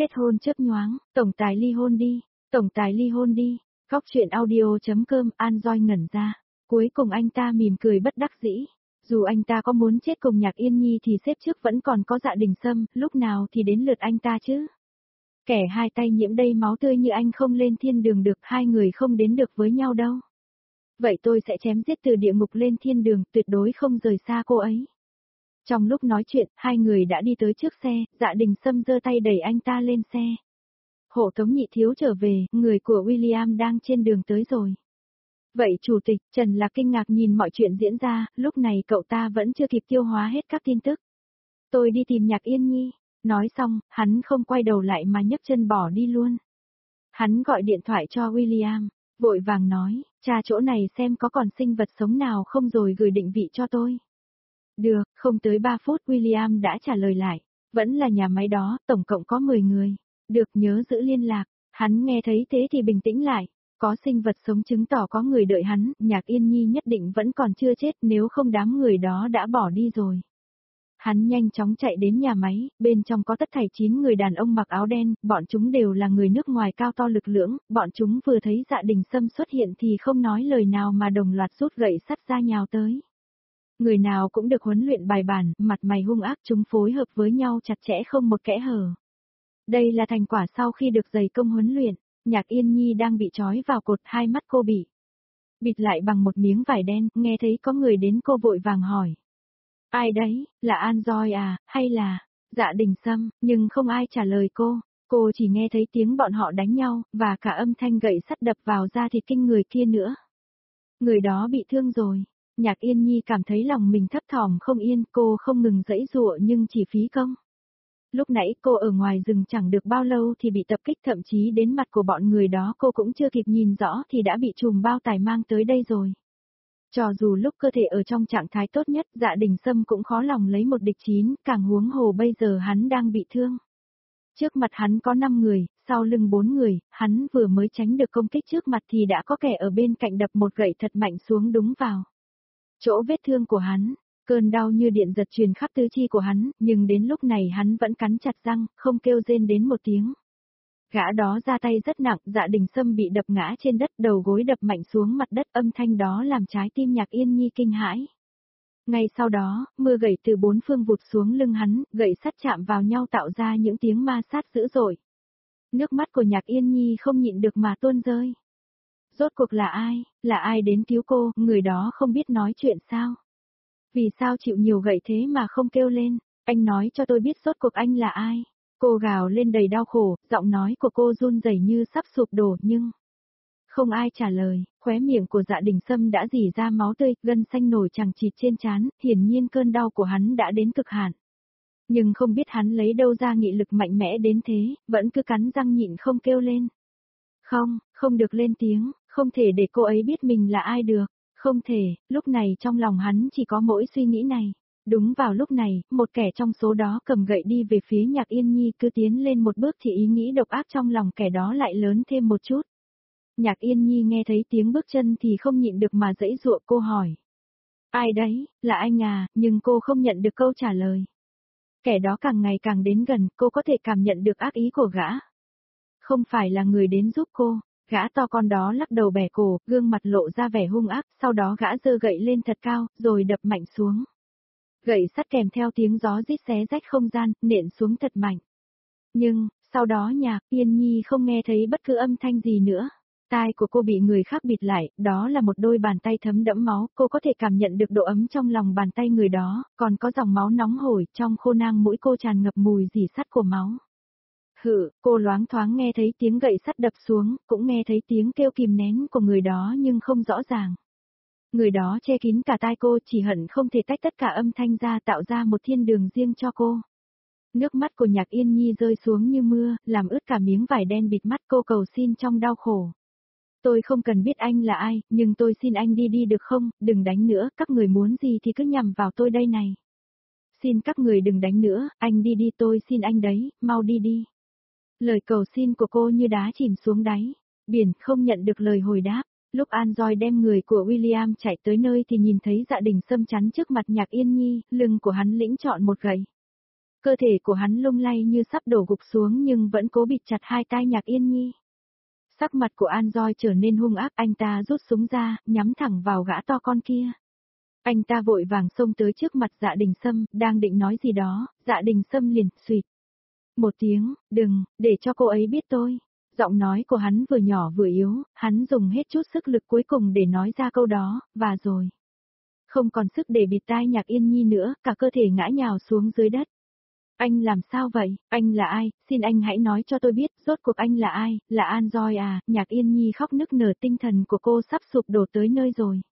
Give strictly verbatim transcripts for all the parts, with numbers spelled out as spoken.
Kết hôn chớp nhoáng, tổng tài ly hôn đi, tổng tài ly hôn đi. Góc truyện audio.com An Doi ngẩn ra. Cuối cùng anh ta mỉm cười bất đắc dĩ. Dù anh ta có muốn chết cùng Nhạc Yên Nhi thì xếp trước vẫn còn có Dạ Đình Sâm, lúc nào thì đến lượt anh ta chứ. Kẻ hai tay nhiễm đầy máu tươi như anh không lên thiên đường được, hai người không đến được với nhau đâu. Vậy tôi sẽ chém giết từ địa ngục lên thiên đường, tuyệt đối không rời xa cô ấy. Trong lúc nói chuyện, hai người đã đi tới trước xe, Dạ Đình Sâm giơ tay đẩy anh ta lên xe. Hộ tống nhị thiếu trở về, người của William đang trên đường tới rồi. Vậy chủ tịch, Trần Lạc kinh ngạc nhìn mọi chuyện diễn ra, lúc này cậu ta vẫn chưa kịp tiêu hóa hết các tin tức. Tôi đi tìm Nhạc Yên Nhi. Nói xong, hắn không quay đầu lại mà nhấc chân bỏ đi luôn. Hắn gọi điện thoại cho William, vội vàng nói, tra chỗ này xem có còn sinh vật sống nào không rồi gửi định vị cho tôi. Được, không tới ba phút William đã trả lời lại, vẫn là nhà máy đó, tổng cộng có mười người. Được, nhớ giữ liên lạc. Hắn nghe thấy thế thì bình tĩnh lại, có sinh vật sống chứng tỏ có người đợi hắn, Nhạc Yên Nhi nhất định vẫn còn chưa chết, nếu không đám người đó đã bỏ đi rồi. Hắn nhanh chóng chạy đến nhà máy, bên trong có tất thảy chín người đàn ông mặc áo đen, bọn chúng đều là người nước ngoài cao to lực lưỡng, bọn chúng vừa thấy Dạ Đình Sâm xuất hiện thì không nói lời nào mà đồng loạt rút gậy sắt ra nhào tới. Người nào cũng được huấn luyện bài bản, mặt mày hung ác, chúng phối hợp với nhau chặt chẽ không một kẽ hở. Đây là thành quả sau khi được dày công huấn luyện. Nhạc Yên Nhi đang bị trói vào cột, hai mắt cô bị bịt lại bằng một miếng vải đen, nghe thấy có người đến cô vội vàng hỏi. Ai đấy, là An Doi à, hay là Dạ Đình Sâm, nhưng không ai trả lời cô, cô chỉ nghe thấy tiếng bọn họ đánh nhau, và cả âm thanh gậy sắt đập vào da thịt kinh người kia nữa. Người đó bị thương rồi. Nhạc Yên Nhi cảm thấy lòng mình thấp thỏm không yên, cô không ngừng giãy giụa nhưng chỉ phí công. Lúc nãy cô ở ngoài rừng chẳng được bao lâu thì bị tập kích, thậm chí đến mặt của bọn người đó cô cũng chưa kịp nhìn rõ thì đã bị chùm bao tải mang tới đây rồi. Cho dù lúc cơ thể ở trong trạng thái tốt nhất, Dạ Đình Sâm cũng khó lòng lấy một địch chín, càng huống hồ bây giờ hắn đang bị thương. Trước mặt hắn có năm người, sau lưng bốn người, hắn vừa mới tránh được công kích trước mặt thì đã có kẻ ở bên cạnh đập một gậy thật mạnh xuống đúng vào chỗ vết thương của hắn. Cơn đau như điện giật truyền khắp tứ chi của hắn, nhưng đến lúc này hắn vẫn cắn chặt răng, không kêu rên đến một tiếng. Gã đó ra tay rất nặng, Dạ Đình Sâm bị đập ngã trên đất, đầu gối đập mạnh xuống mặt đất, âm thanh đó làm trái tim Nhạc Yên Nhi kinh hãi. Ngay sau đó, mưa gậy từ bốn phương vụt xuống lưng hắn, gậy sắt chạm vào nhau tạo ra những tiếng ma sát dữ dội. Nước mắt của Nhạc Yên Nhi không nhịn được mà tuôn rơi. Rốt cuộc là ai, là ai đến cứu cô, người đó không biết nói chuyện sao? Vì sao chịu nhiều gậy thế mà không kêu lên, anh nói cho tôi biết rốt cuộc anh là ai. Cô gào lên đầy đau khổ, giọng nói của cô run rẩy như sắp sụp đổ nhưng không ai trả lời, khóe miệng của Dạ Đình Sâm đã rỉ ra máu tươi, gân xanh nổi chằng chịt trên trán, hiển nhiên cơn đau của hắn đã đến cực hạn. Nhưng không biết hắn lấy đâu ra nghị lực mạnh mẽ đến thế, vẫn cứ cắn răng nhịn không kêu lên. Không, không được lên tiếng, không thể để cô ấy biết mình là ai được. Không thể, lúc này trong lòng hắn chỉ có mỗi suy nghĩ này. Đúng vào lúc này, một kẻ trong số đó cầm gậy đi về phía Nhạc Yên Nhi, cứ tiến lên một bước thì ý nghĩ độc ác trong lòng kẻ đó lại lớn thêm một chút. Nhạc Yên Nhi nghe thấy tiếng bước chân thì không nhịn được mà giãy giụa, cô hỏi. Ai đấy, là anh à, nhưng cô không nhận được câu trả lời. Kẻ đó càng ngày càng đến gần, cô có thể cảm nhận được ác ý của gã. Không phải là người đến giúp cô. Gã to con đó lắc đầu bẻ cổ, gương mặt lộ ra vẻ hung ác, sau đó gã giơ gậy lên thật cao, rồi đập mạnh xuống. Gậy sắt kèm theo tiếng gió rít xé rách không gian, nện xuống thật mạnh. Nhưng, sau đó Nhạc Yên Nhi không nghe thấy bất cứ âm thanh gì nữa. Tai của cô bị người khác bịt lại, đó là một đôi bàn tay thấm đẫm máu, cô có thể cảm nhận được độ ấm trong lòng bàn tay người đó, còn có dòng máu nóng hổi, trong khô nang mũi cô tràn ngập mùi rỉ sắt của máu. Hự, cô loáng thoáng nghe thấy tiếng gậy sắt đập xuống, cũng nghe thấy tiếng kêu kìm nén của người đó nhưng không rõ ràng. Người đó che kín cả tai cô, chỉ hận không thể tách tất cả âm thanh ra tạo ra một thiên đường riêng cho cô. Nước mắt của Nhạc Yên Nhi rơi xuống như mưa, làm ướt cả miếng vải đen bịt mắt, cô cầu xin trong đau khổ. Tôi không cần biết anh là ai, nhưng tôi xin anh đi đi được không, đừng đánh nữa, các người muốn gì thì cứ nhằm vào tôi đây này. Xin các người đừng đánh nữa, anh đi đi, tôi xin anh đấy, mau đi đi. Lời cầu xin của cô như đá chìm xuống đáy, biển không nhận được lời hồi đáp. Lúc An Doi đem người của William chạy tới nơi thì nhìn thấy Dạ Đình Sâm chắn trước mặt Nhạc Yên Nhi, lưng của hắn lĩnh chọn một gậy. Cơ thể của hắn lung lay như sắp đổ gục xuống nhưng vẫn cố bịt chặt hai tai Nhạc Yên Nhi. Sắc mặt của An Doi trở nên hung ác, anh ta rút súng ra, nhắm thẳng vào gã to con kia. Anh ta vội vàng xông tới trước mặt Dạ Đình Sâm, đang định nói gì đó, Dạ Đình Sâm liền xụt một tiếng, đừng, để cho cô ấy biết tôi. Giọng nói của hắn vừa nhỏ vừa yếu, hắn dùng hết chút sức lực cuối cùng để nói ra câu đó, và rồi. Không còn sức để bịt tai Nhạc Yên Nhi nữa, cả cơ thể ngã nhào xuống dưới đất. Anh làm sao vậy, anh là ai, xin anh hãy nói cho tôi biết, rốt cuộc anh là ai, là An Doi à, Nhạc Yên Nhi khóc nức nở, tinh thần của cô sắp sụp đổ tới nơi rồi.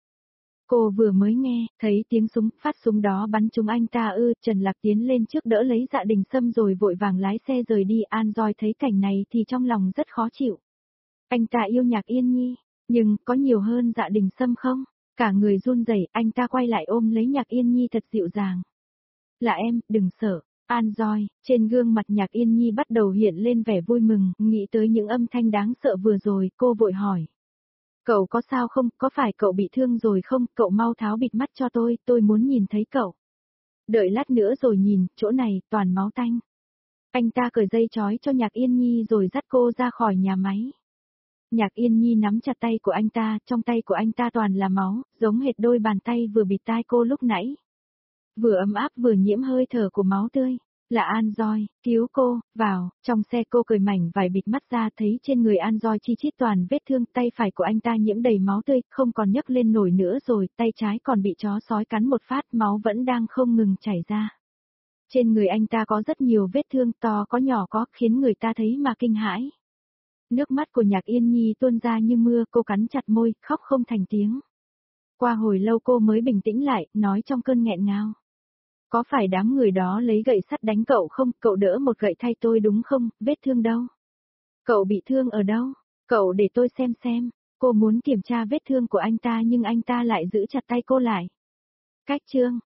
Cô vừa mới nghe, thấy tiếng súng, phát súng đó bắn trúng anh ta ư, Trần Lạc tiến lên trước đỡ lấy Dạ Đình Sâm rồi vội vàng lái xe rời đi, An Doi thấy cảnh này thì trong lòng rất khó chịu. Anh ta yêu Nhạc Yên Nhi, nhưng có nhiều hơn Dạ Đình Sâm không? Cả người run rẩy, anh ta quay lại ôm lấy Nhạc Yên Nhi thật dịu dàng. Là em, đừng sợ. An Doi, trên gương mặt Nhạc Yên Nhi bắt đầu hiện lên vẻ vui mừng, nghĩ tới những âm thanh đáng sợ vừa rồi, cô vội hỏi. Cậu có sao không, có phải cậu bị thương rồi không, cậu mau tháo bịt mắt cho tôi, tôi muốn nhìn thấy cậu. Đợi lát nữa rồi nhìn, chỗ này, toàn máu tanh. Anh ta cởi dây trói cho Nhạc Yên Nhi rồi dắt cô ra khỏi nhà máy. Nhạc Yên Nhi nắm chặt tay của anh ta, trong tay của anh ta toàn là máu, giống hệt đôi bàn tay vừa bịt tai cô lúc nãy. Vừa ấm áp vừa nhiễm hơi thở của máu tươi. Là An Doi, cứu cô, vào, trong xe cô cởi mảnh vải bịt mắt ra thấy trên người An Doi chi chít toàn vết thương, tay phải của anh ta nhiễm đầy máu tươi, không còn nhấc lên nổi nữa rồi, tay trái còn bị chó sói cắn một phát, máu vẫn đang không ngừng chảy ra. Trên người anh ta có rất nhiều vết thương, to có nhỏ có, khiến người ta thấy mà kinh hãi. Nước mắt của Nhạc Yên Nhi tuôn ra như mưa, cô cắn chặt môi, khóc không thành tiếng. Qua hồi lâu cô mới bình tĩnh lại, nói trong cơn nghẹn ngào. Có phải đám người đó lấy gậy sắt đánh cậu không, cậu đỡ một gậy thay tôi đúng không, vết thương đâu? Cậu bị thương ở đâu? Cậu để tôi xem xem. Cô muốn kiểm tra vết thương của anh ta nhưng anh ta lại giữ chặt tay cô lại. Cách chương.